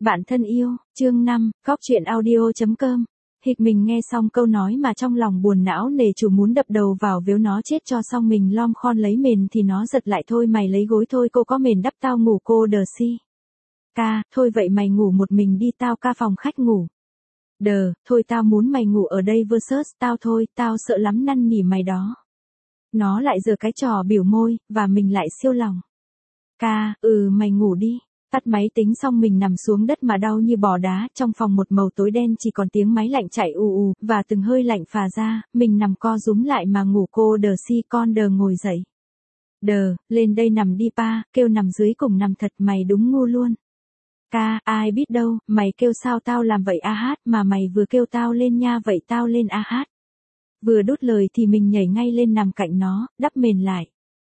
Bạn thân yêu, chương 5, góc truyện audio.com. Hịch mình nghe xong câu nói mà trong lòng buồn não nề chủ muốn đập đầu vào vếu nó chết cho xong mình lom khon lấy mền thì nó giật lại thôi mày lấy gối thôi cô có mền đắp tao ngủ cô đờ si. Ca, thôi vậy mày ngủ một mình đi tao ca phòng khách ngủ. Đờ, thôi tao muốn mày ngủ ở đây versus tao thôi, tao sợ lắm năn nỉ mày đó. Nó lại giở cái trò biểu môi, và mình lại siêu lòng. Ca, mày ngủ đi. Tắt máy tính xong mình nằm xuống đất mà đau như bò đá, trong phòng một màu tối đen chỉ còn tiếng máy lạnh chạy ù ù, và từng hơi lạnh phà ra, mình nằm co rúm lại mà ngủ cô đờ si con đờ ngồi dậy. Đờ, lên đây nằm đi pa, kêu nằm dưới cùng nằm thật mày đúng ngu luôn. Ca, ai biết đâu, mày kêu sao tao làm vậy a hát mà mày vừa kêu tao lên nha vậy tao lên a hát. Vừa đốt lời thì mình nhảy ngay lên nằm cạnh nó, đắp mền lại.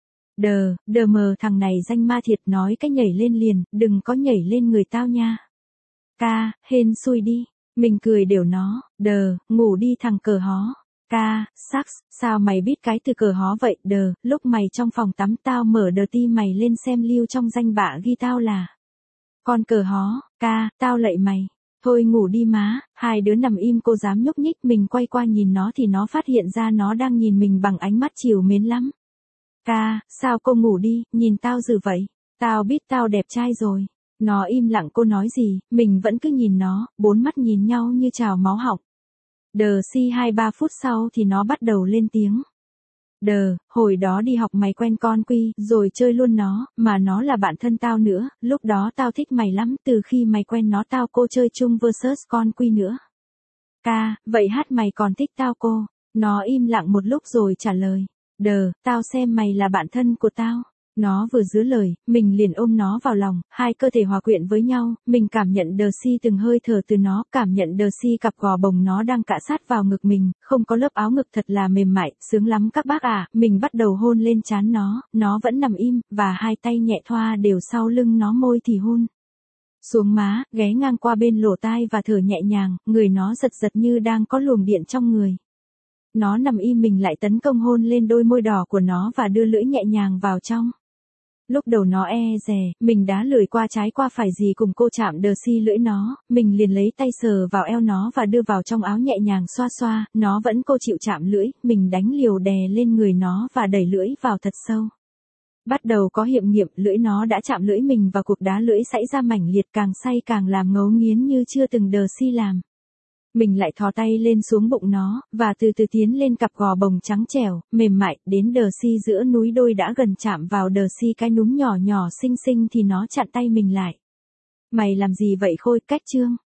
Đờ mờ thằng này danh ma thiệt nói cái nhảy lên liền, đừng có nhảy lên người tao nha. Ca, hên xui đi, mình cười đều nó, ngủ đi thằng cờ hó. Ca, Sax, sao mày biết cái từ cờ hó vậy, lúc mày trong phòng tắm tao mở đờ ti mày lên xem lưu trong danh bạ ghi tao là con cờ hó. Ca, tao lạy mày. Thôi ngủ đi má, hai đứa nằm im cô dám nhúc nhích mình quay qua nhìn nó thì nó phát hiện ra nó đang nhìn mình bằng ánh mắt trìu mến lắm. Ca, sao cô ngủ đi, nhìn tao dữ vậy, tao biết tao đẹp trai rồi. Nó im lặng cô nói gì, mình vẫn cứ nhìn nó, bốn mắt nhìn nhau như trào máu họng. Đờ si 2-3 phút sau thì nó bắt đầu lên tiếng. Hồi đó đi học mày quen con Quy, rồi chơi luôn nó, mà nó là bạn thân tao nữa, lúc đó tao thích mày lắm, từ khi mày quen nó tao cô chơi chung versus con Quy nữa. Ca, vậy hát mày còn thích tao cô? Nó im lặng một lúc rồi trả lời. Tao xem mày là bạn thân của tao. Nó vừa dứt lời, mình liền ôm nó vào lòng, hai cơ thể hòa quyện với nhau, mình cảm nhận đờ si từng hơi thở từ nó, cảm nhận đờ si cặp gò bồng nó đang cạ sát vào ngực mình, không có lớp áo ngực thật là mềm mại, sướng lắm các bác ạ. Mình bắt đầu hôn lên trán nó vẫn nằm im, và hai tay nhẹ thoa đều sau lưng nó môi thì hôn xuống má, ghé ngang qua bên lỗ tai và thở nhẹ nhàng, người nó giật giật như đang có luồng điện trong người. Nó nằm im mình lại tấn công hôn lên đôi môi đỏ của nó và đưa lưỡi nhẹ nhàng vào trong. Lúc đầu nó dè, mình đá lười qua trái qua phải gì cùng cô chạm đờ si lưỡi nó, mình liền lấy tay sờ vào eo nó và đưa vào trong áo nhẹ nhàng xoa xoa, nó vẫn cô chịu chạm lưỡi, mình đánh liều đè lên người nó và đẩy lưỡi vào thật sâu. Bắt đầu có hiệu nghiệm, lưỡi nó đã chạm lưỡi mình và cuộc đá lưỡi xảy ra mảnh liệt càng say càng làm ngấu nghiến như chưa từng đờ si làm. Mình lại thò tay lên xuống bụng nó, và từ từ tiến lên cặp gò bồng trắng trẻo, mềm mại, đến đờ si giữa núi đôi đã gần chạm vào đờ si cái núm nhỏ nhỏ xinh xinh thì nó chặn tay mình lại. Mày làm gì vậy Khôi, cách chương?